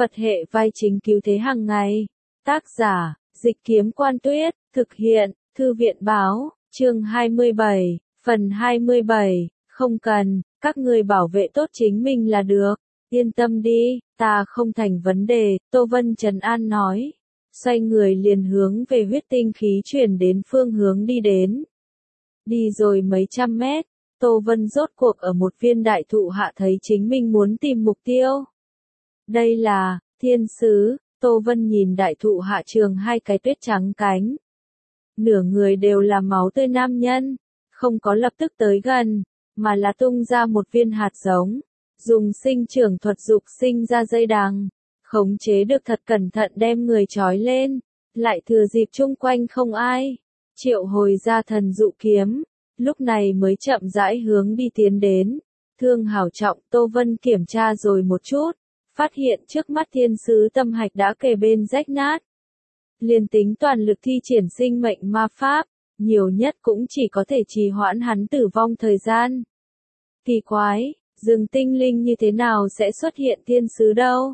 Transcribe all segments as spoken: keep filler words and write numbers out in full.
Phật hệ vai chính cứu thế hàng ngày. Tác giả, Dịch Kiếm Quan Tuyết, thực hiện, Thư viện Báo, chương hai mươi bảy, phần hai mươi bảy, không cần, các người bảo vệ tốt chính mình là được, yên tâm đi, ta không thành vấn đề, Tô Vân trấn an nói. Xoay người liền hướng về huyết tinh khí chuyển đến phương hướng đi đến. Đi rồi mấy trăm mét, Tô Vân rốt cuộc ở một viên đại thụ hạ thấy chính mình muốn tìm mục tiêu. Đây là, thiên sứ, Tô Vân nhìn đại thụ hạ trường hai cái tuyết trắng cánh. Nửa người đều là máu tươi nam nhân, không có lập tức tới gần, mà là tung ra một viên hạt giống, dùng sinh trưởng thuật dục sinh ra dây đằng, khống chế được thật cẩn thận đem người trói lên, lại thừa dịp chung quanh không ai, triệu hồi ra thần dụ kiếm, lúc này mới chậm rãi hướng đi tiến đến. Thương hảo trọng, Tô Vân kiểm tra rồi một chút, phát hiện trước mắt thiên sứ tâm hạch đã kề bên rách nát. Liền tính toàn lực thi triển sinh mệnh ma pháp, nhiều nhất cũng chỉ có thể trì hoãn hắn tử vong thời gian. Kỳ quái, rừng tinh linh như thế nào sẽ xuất hiện thiên sứ đâu?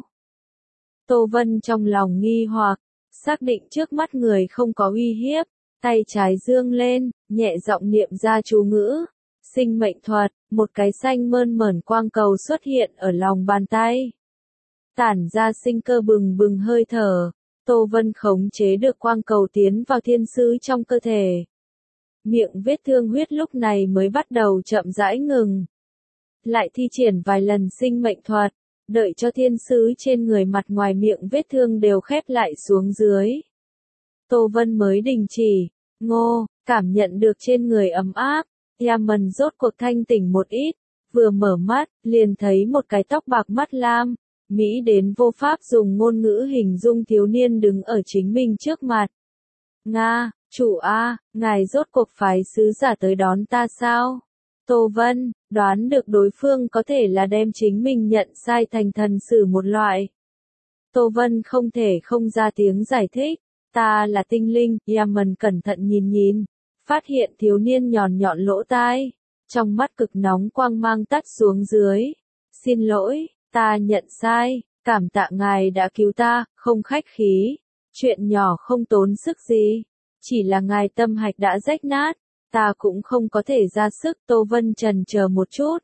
Tô Vân trong lòng nghi hoặc, xác định trước mắt người không có uy hiếp, tay trái dương lên, nhẹ giọng niệm ra chú ngữ. Sinh mệnh thuật, một cái xanh mơn mởn quang cầu xuất hiện ở lòng bàn tay. Tản ra sinh cơ bừng bừng hơi thở, Tô Vân khống chế được quang cầu tiến vào thiên sứ trong cơ thể. Miệng vết thương huyết lúc này mới bắt đầu chậm rãi ngừng. Lại thi triển vài lần sinh mệnh thuật, đợi cho thiên sứ trên người mặt ngoài miệng vết thương đều khép lại xuống dưới. Tô Vân mới đình chỉ, ngô, cảm nhận được trên người ấm áp, Yaman rốt cuộc thanh tỉnh một ít, vừa mở mắt, liền thấy một cái tóc bạc mắt lam, Mỹ đến vô pháp dùng ngôn ngữ hình dung thiếu niên đứng ở chính mình trước mặt. Nga, chủ A, ngài rốt cuộc phái sứ giả tới đón ta sao? Tô Vân, đoán được đối phương có thể là đem chính mình nhận sai thành thần sử một loại. Tô Vân không thể không ra tiếng giải thích, ta là tinh linh, Yaman cẩn thận nhìn nhìn, phát hiện thiếu niên nhọn nhọn lỗ tai, trong mắt cực nóng quang mang tắt xuống dưới. Xin lỗi, ta nhận sai, cảm tạ ngài đã cứu ta, không khách khí, chuyện nhỏ không tốn sức gì, chỉ là ngài tâm hạch đã rách nát, ta cũng không có thể ra sức. Tô Vân chần chờ một chút,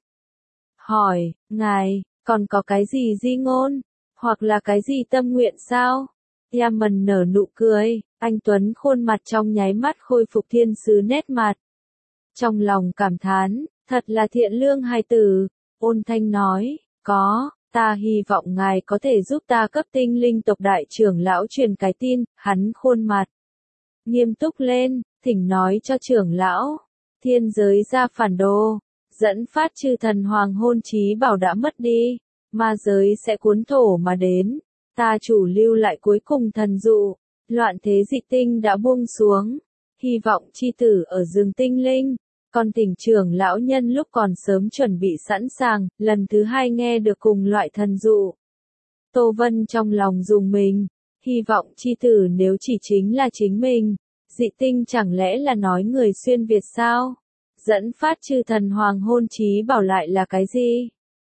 hỏi, ngài, còn có cái gì di ngôn, hoặc là cái gì tâm nguyện sao? Yaman nở nụ cười, anh Tuấn khuôn mặt trong nháy mắt khôi phục thiên sứ nét mặt. Trong lòng cảm thán, thật là thiện lương hài tử, ôn thanh nói, có, ta hy vọng ngài có thể giúp ta cấp tinh linh tộc đại trưởng lão truyền cái tin. Hắn khuôn mặt nghiêm túc lên, thỉnh nói cho trưởng lão, thiên giới ra phản đồ, dẫn phát chư thần hoàng hôn chí bảo đã mất đi, ma giới sẽ cuốn thổ mà đến, ta chủ lưu lại cuối cùng thần dụ, loạn thế dị tinh đã buông xuống, hy vọng chi tử ở rừng tinh linh. Còn tỉnh trưởng lão nhân lúc còn sớm chuẩn bị sẵn sàng, lần thứ hai nghe được cùng loại thần dụ. Tô Vân trong lòng rùng mình, hy vọng chi tử nếu chỉ chính là chính mình, dị tinh chẳng lẽ là nói người xuyên Việt sao? Dẫn phát chư thần hoàng hôn chí bảo lại là cái gì?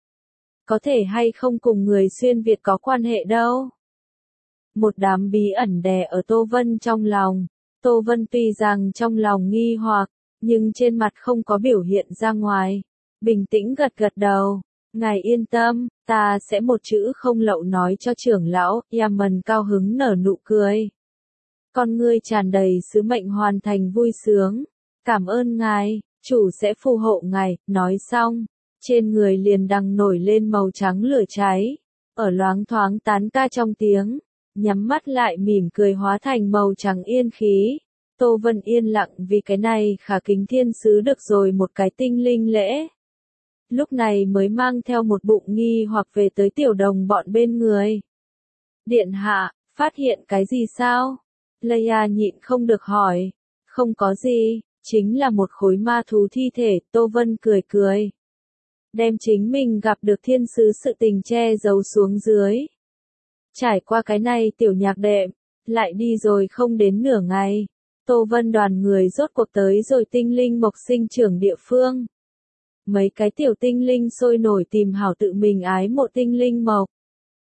Có thể hay không cùng người xuyên Việt có quan hệ đâu? Một đám bí ẩn đè ở Tô Vân trong lòng, Tô Vân tuy rằng trong lòng nghi hoặc, nhưng trên mặt không có biểu hiện ra ngoài, bình tĩnh gật gật đầu, ngài yên tâm, ta sẽ một chữ không lậu nói cho trưởng lão. Yaman cao hứng nở nụ cười, con ngươi tràn đầy sứ mệnh hoàn thành vui sướng, cảm ơn ngài, chủ sẽ phù hộ ngài. Nói xong, trên người liền đằng nổi lên màu trắng lửa cháy, ở loáng thoáng tán ca trong tiếng, nhắm mắt lại mỉm cười hóa thành màu trắng yên khí. Tô Vân yên lặng vì cái này khả kính thiên sứ được rồi một cái tinh linh lễ. Lúc này mới mang theo một bụng nghi hoặc về tới tiểu đồng bọn bên người. Điện hạ, phát hiện cái gì sao? Leia nhịn không được hỏi. Không có gì, chính là một khối ma thú thi thể. Tô Vân cười cười, đem chính mình gặp được thiên sứ sự tình che giấu xuống dưới. Trải qua cái này tiểu nhạc đệm, lại đi rồi không đến nửa ngày. Tô Vân đoàn người rốt cuộc tới rồi tinh linh mộc sinh trưởng địa phương. Mấy cái tiểu tinh linh sôi nổi tìm hảo tự mình ái mộ tinh linh mộc.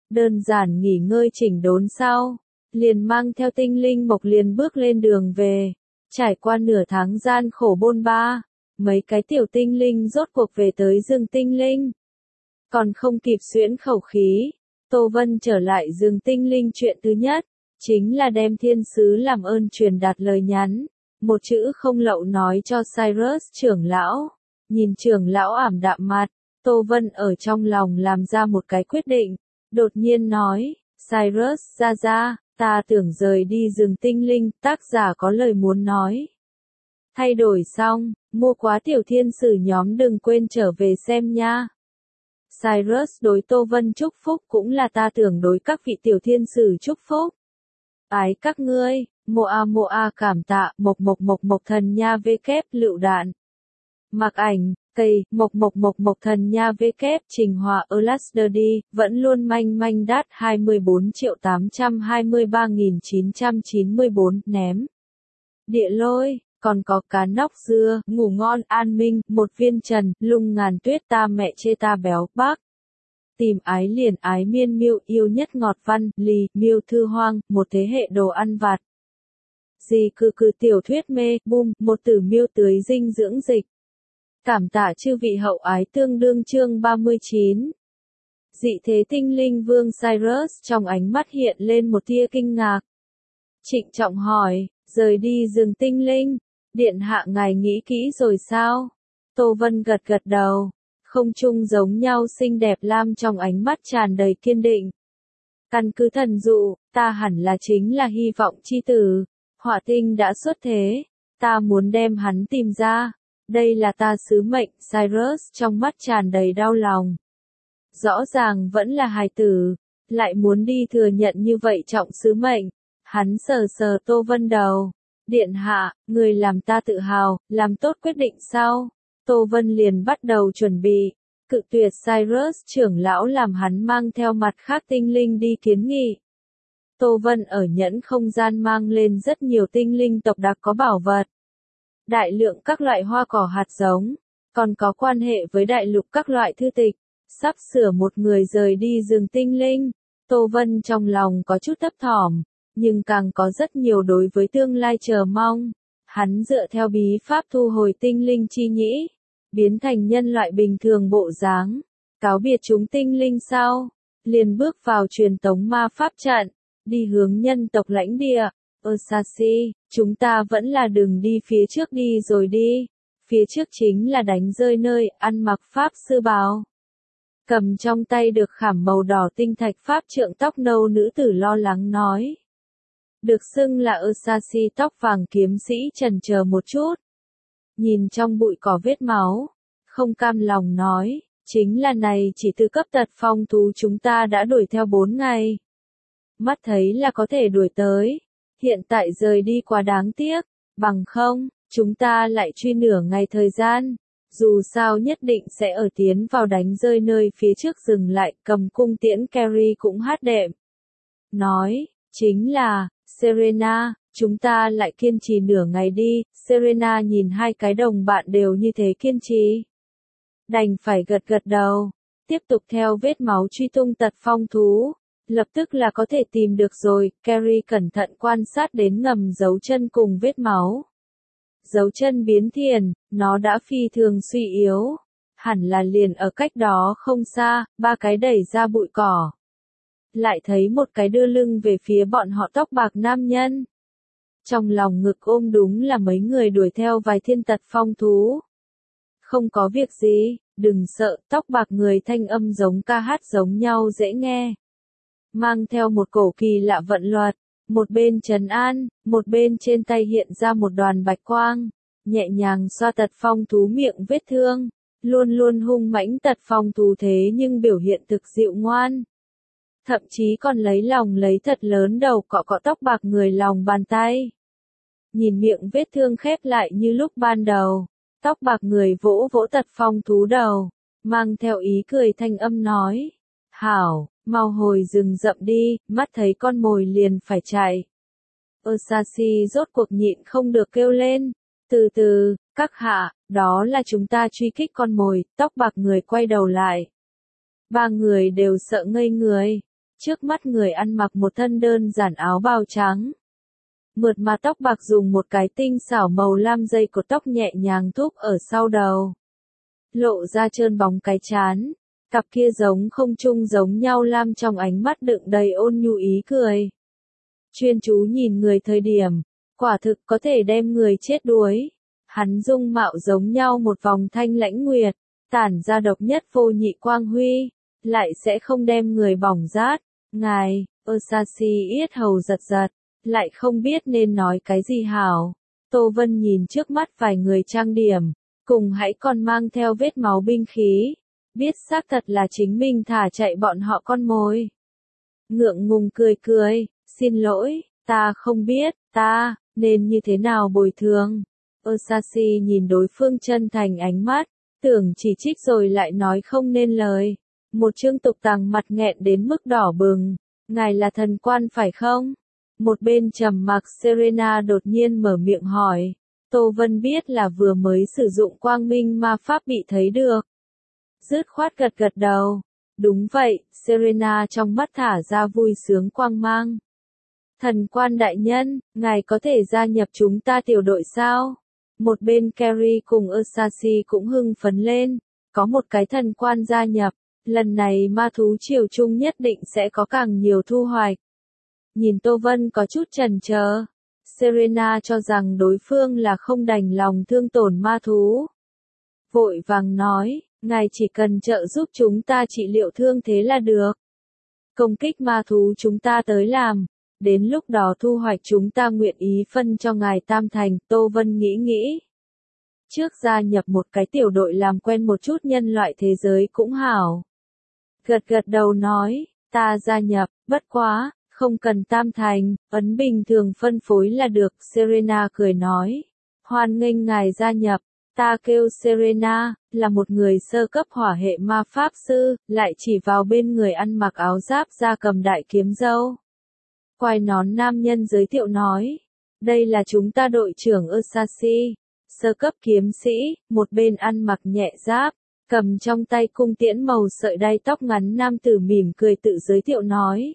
Đơn giản nghỉ ngơi chỉnh đốn sau, liền mang theo tinh linh mộc liền bước lên đường về. Trải qua nửa tháng gian khổ bôn ba, mấy cái tiểu tinh linh rốt cuộc về tới rừng tinh linh. Còn không kịp xuyễn khẩu khí, Tô Vân trở lại rừng tinh linh chuyện thứ nhất, chính là đem thiên sứ làm ơn truyền đạt lời nhắn, một chữ không lậu nói cho Cyrus trưởng lão. Nhìn trưởng lão ảm đạm mặt, Tô Vân ở trong lòng làm ra một cái quyết định, đột nhiên nói, Cyrus ra ra, ta tưởng rời đi rừng tinh linh, tác giả có lời muốn nói. Thay đổi xong, mua quá tiểu thiên sử nhóm đừng quên trở về xem nha. Cyrus đối Tô Vân chúc phúc cũng là ta tưởng đối các vị tiểu thiên sử chúc phúc. Ái các ngươi, mộ a mộ a cảm tạ, mộc mộc mộc mộc thần nha vê kép lựu đạn. Mặc ảnh, cây, mộc mộc mộc mộc thần nha vê kép trình hòa Elasтерdy, vẫn luôn manh manh đát hai mươi bốn triệu tám trăm hai mươi ba nghìn chín trăm chín mươi bốn, ném. Địa lôi, còn có cá nóc dưa, ngủ ngon an minh, một viên trần, lung ngàn tuyết ta mẹ chê ta béo, bác. Tìm ái liền ái miên miêu yêu nhất ngọt văn, lì, miêu thư hoang, một thế hệ đồ ăn vặt. Gì cư cư tiểu thuyết mê, bum, một tử miêu tưới dinh dưỡng dịch. Cảm tạ chư vị hậu ái tương đương chương ba mươi chín. Dị thế tinh linh vương Cyrus trong ánh mắt hiện lên một tia kinh ngạc. Trịnh trọng hỏi, rời đi rừng tinh linh, điện hạ ngài nghĩ kỹ rồi sao? Tô Vân gật gật đầu, không chung giống nhau xinh đẹp lam trong ánh mắt tràn đầy kiên định. Căn cứ thần dụ, ta hẳn là chính là hy vọng chi tử, hỏa tinh đã xuất thế, ta muốn đem hắn tìm ra. Đây là ta sứ mệnh, Cyrus trong mắt tràn đầy đau lòng. Rõ ràng vẫn là hài tử, lại muốn đi thừa nhận như vậy trọng sứ mệnh. Hắn sờ sờ Tô Vân đầu. Điện hạ, người làm ta tự hào, làm tốt quyết định sau. Tô Vân liền bắt đầu chuẩn bị, cự tuyệt Cyrus trưởng lão làm hắn mang theo mặt khác tinh linh đi kiến nghị. Tô Vân ở nhẫn không gian mang lên rất nhiều tinh linh tộc đặc có bảo vật. Đại lượng các loại hoa cỏ hạt giống, còn có quan hệ với đại lục các loại thư tịch, sắp sửa một người rời đi rừng tinh linh. Tô Vân trong lòng có chút thấp thỏm, nhưng càng có rất nhiều đối với tương lai chờ mong. Hắn dựa theo bí pháp thu hồi tinh linh chi nhĩ, biến thành nhân loại bình thường bộ dáng, cáo biệt chúng tinh linh sau, liền bước vào truyền tống ma pháp trận, đi hướng nhân tộc lãnh địa. Osashi, chúng ta vẫn là đừng đi phía trước đi rồi đi. Phía trước chính là đánh rơi nơi ăn mặc pháp sư bào. Cầm trong tay được khảm màu đỏ tinh thạch pháp trượng tóc nâu nữ tử lo lắng nói. Được xưng là Osashi tóc vàng kiếm sĩ chần chờ một chút. Nhìn trong bụi cỏ vết máu, không cam lòng nói, chính là này chỉ từ cấp tật phong thú chúng ta đã đuổi theo bốn ngày. Mắt thấy là có thể đuổi tới. Hiện tại rời đi quá đáng tiếc, bằng không, chúng ta lại truy nửa ngày thời gian. Dù sao nhất định sẽ ở tiến vào đánh rơi nơi phía trước dừng lại, cầm cung tiễn Carrie cũng hát đệm. Nói, chính là, Serena, chúng ta lại kiên trì nửa ngày đi. Serena nhìn hai cái đồng bạn đều như thế kiên trì. Đành phải gật gật đầu, tiếp tục theo vết máu truy tung tật phong thú. Lập tức là có thể tìm được rồi, Carrie cẩn thận quan sát đến ngầm dấu chân cùng vết máu. Dấu chân biến thiền, nó đã phi thường suy yếu. Hẳn là liền ở cách đó không xa, ba cái đẩy ra bụi cỏ. Lại thấy một cái đưa lưng về phía bọn họ tóc bạc nam nhân. Trong lòng ngực ôm đúng là mấy người đuổi theo vài thiên tật phong thú. Không có việc gì, đừng sợ, tóc bạc người thanh âm giống ca hát giống nhau dễ nghe. Mang theo một cổ kỳ lạ vận luật, một bên trấn an, một bên trên tay hiện ra một đoàn bạch quang, nhẹ nhàng xoa tật phong thú miệng vết thương, luôn luôn hung mãnh tật phong thú thế nhưng biểu hiện thực dịu ngoan. Thậm chí còn lấy lòng lấy thật lớn đầu cọ cọ tóc bạc người lòng bàn tay. Nhìn miệng vết thương khép lại như lúc ban đầu, tóc bạc người vỗ vỗ tật phong thú đầu, mang theo ý cười thanh âm nói, hảo. Mau hồi rừng rậm đi, mắt thấy con mồi liền phải chạy. Osashi rốt cuộc nhịn không được kêu lên. Từ từ, các hạ, đó là chúng ta truy kích con mồi, tóc bạc người quay đầu lại. Ba người đều sợ ngây người. Trước mắt người ăn mặc một thân đơn giản áo bào trắng. Mượt mà tóc bạc dùng một cái tinh xảo màu lam dây cột tóc nhẹ nhàng thúc ở sau đầu. Lộ ra trơn bóng cái trán. Cặp kia giống không chung giống nhau lam trong ánh mắt đựng đầy ôn nhu ý cười. Chuyên chú nhìn người thời điểm, quả thực có thể đem người chết đuối. Hắn dung mạo giống nhau một vòng thanh lãnh nguyệt, tản ra độc nhất vô nhị quang huy, lại sẽ không đem người bỏng rát. Ngài, Osashi yết hầu giật giật, lại không biết nên nói cái gì hảo. Tô Vân nhìn trước mắt vài người trang điểm, cùng hãy còn mang theo vết máu binh khí, biết xác thật là chính mình thả chạy bọn họ con mồi. Ngượng ngùng cười cười, xin lỗi, ta không biết, ta, nên như thế nào bồi thường. Osashi nhìn đối phương chân thành ánh mắt, tưởng chỉ trích rồi lại nói không nên lời. Một Trương Tục Tằng mặt nghẹn đến mức đỏ bừng, ngài là thần quan phải không? Một bên trầm mặc Serena đột nhiên mở miệng hỏi. Tô Vân biết là vừa mới sử dụng quang minh ma pháp bị thấy được. Dứt khoát gật gật đầu. Đúng vậy, Serena trong mắt thả ra vui sướng quang mang. Thần quan đại nhân, ngài có thể gia nhập chúng ta tiểu đội sao? Một bên Carrie cùng Osashi cũng hưng phấn lên. Có một cái thần quan gia nhập, lần này ma thú triều trung nhất định sẽ có càng nhiều thu hoạch. Nhìn Tô Vân có chút chần chờ. Serena cho rằng đối phương là không đành lòng thương tổn ma thú. Vội vàng nói, ngài chỉ cần trợ giúp chúng ta trị liệu thương thế là được. Công kích ma thú chúng ta tới làm, đến lúc đó thu hoạch chúng ta nguyện ý phân cho ngài tam thành. Tô Vân nghĩ nghĩ. Trước gia nhập một cái tiểu đội làm quen một chút nhân loại thế giới cũng hảo. Gật gật đầu nói, ta gia nhập, bất quá, không cần tam thành, ấn bình thường phân phối là được. Serena cười nói, hoan nghênh ngài gia nhập. Ta kêu Serena, là một người sơ cấp hỏa hệ ma pháp sư, lại chỉ vào bên người ăn mặc áo giáp da cầm đại kiếm dâu. Quai nón nam nhân giới thiệu nói, đây là chúng ta đội trưởng Osashi, sơ cấp kiếm sĩ, một bên ăn mặc nhẹ giáp, cầm trong tay cung tiễn màu sợi đay tóc ngắn nam tử mỉm cười tự giới thiệu nói.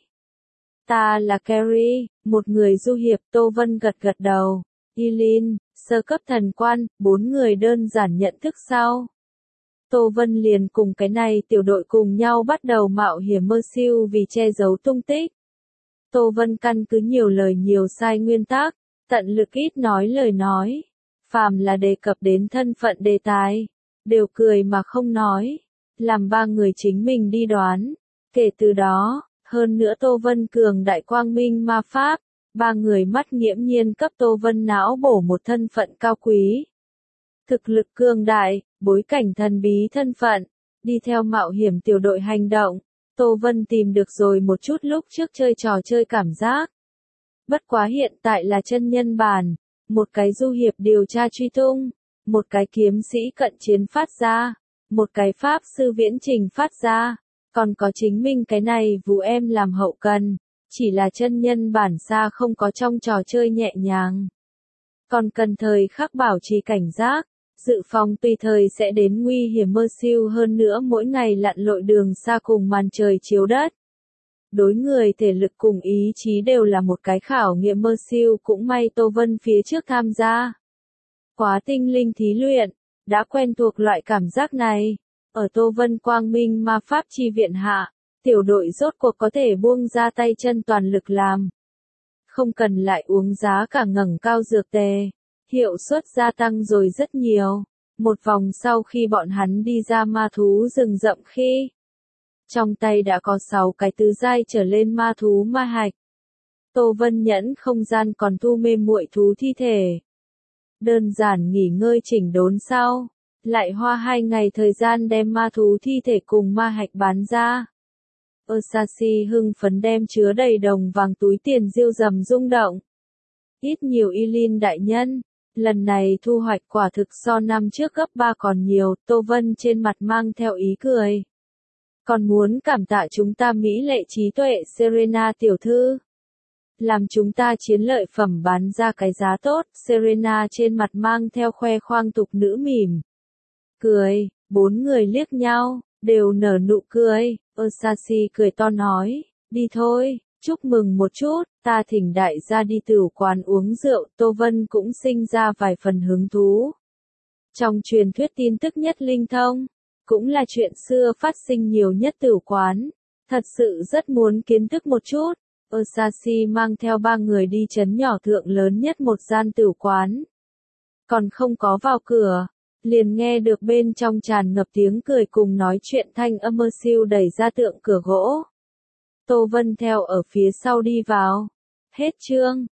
Ta là Carrie, một người du hiệp. Tô Vân gật gật đầu. Eileen, sơ cấp thần quan, bốn người đơn giản nhận thức sau. Tô Vân liền cùng cái này tiểu đội cùng nhau bắt đầu mạo hiểm mơ siêu vì che giấu tung tích. Tô Vân căn cứ nhiều lời nhiều sai nguyên tắc, tận lực ít nói lời nói. Phàm là đề cập đến thân phận đề tài, đều cười mà không nói, làm ba người chính mình đi đoán. Kể từ đó, hơn nữa Tô Vân cường đại quang minh ma pháp, ba người mắt nghiễm nhiên cấp Tô Vân não bổ một thân phận cao quý. Thực lực cường đại, bối cảnh thần bí thân phận, đi theo mạo hiểm tiểu đội hành động, Tô Vân tìm được rồi một chút lúc trước chơi trò chơi cảm giác. Bất quá hiện tại là chân nhân bản, một cái du hiệp điều tra truy tung, một cái kiếm sĩ cận chiến phát ra, một cái pháp sư viễn trình phát ra, còn có chính mình cái này vụ em làm hậu cần, chỉ là chân nhân bản xa không có trong trò chơi nhẹ nhàng. Còn cần thời khắc bảo trì cảnh giác, dự phòng tùy thời sẽ đến nguy hiểm mơ siêu hơn nữa mỗi ngày lặn lội đường xa cùng màn trời chiếu đất. Đối người thể lực cùng ý chí đều là một cái khảo nghiệm mơ siêu cũng may Tô Vân phía trước tham gia. Quá tinh linh thí luyện, đã quen thuộc loại cảm giác này. Ở Tô Vân quang minh ma pháp chi viện hạ, tiểu đội rốt cuộc có thể buông ra tay chân toàn lực làm. Không cần lại uống giá cả ngẩng cao dược tề, hiệu suất gia tăng rồi rất nhiều. Một vòng sau khi bọn hắn đi ra ma thú rừng rậm khi, trong tay đã có sáu cái tứ giai trở lên ma thú ma hạch. Tô Vân nhẫn không gian còn thu mê muội thú thi thể. Đơn giản nghỉ ngơi chỉnh đốn sau, lại hoa hai ngày thời gian đem ma thú thi thể cùng ma hạch bán ra. Osashi hưng phấn đem chứa đầy đồng vàng túi tiền diêu dầm rung động. Ít nhiều Eileen đại nhân, lần này thu hoạch quả thực so năm trước gấp ba còn nhiều. Tô Vân trên mặt mang theo ý cười. Còn muốn cảm tạ chúng ta mỹ lệ trí tuệ Serena tiểu thư. Làm chúng ta chiến lợi phẩm bán ra cái giá tốt. Serena trên mặt mang theo khoe khoang tục nữ mỉm. Cười, bốn người liếc nhau, đều nở nụ cười. Osashi cười to nói, Đi thôi, chúc mừng một chút, ta thỉnh đại gia đi tửu quán uống rượu, Tô Vân cũng sinh ra vài phần hứng thú. Trong truyền thuyết tin tức nhất linh thông, cũng là chuyện xưa phát sinh nhiều nhất tửu quán. Thật sự rất muốn kiến thức một chút. Osashi mang theo ba người đi trấn nhỏ thượng lớn nhất một gian tửu quán. Còn không có vào cửa, liền nghe được bên trong tràn ngập tiếng cười cùng nói chuyện thanh âm mơ siêu đẩy ra tượng cửa gỗ. Tô Vân theo ở phía sau đi vào. Hết chương.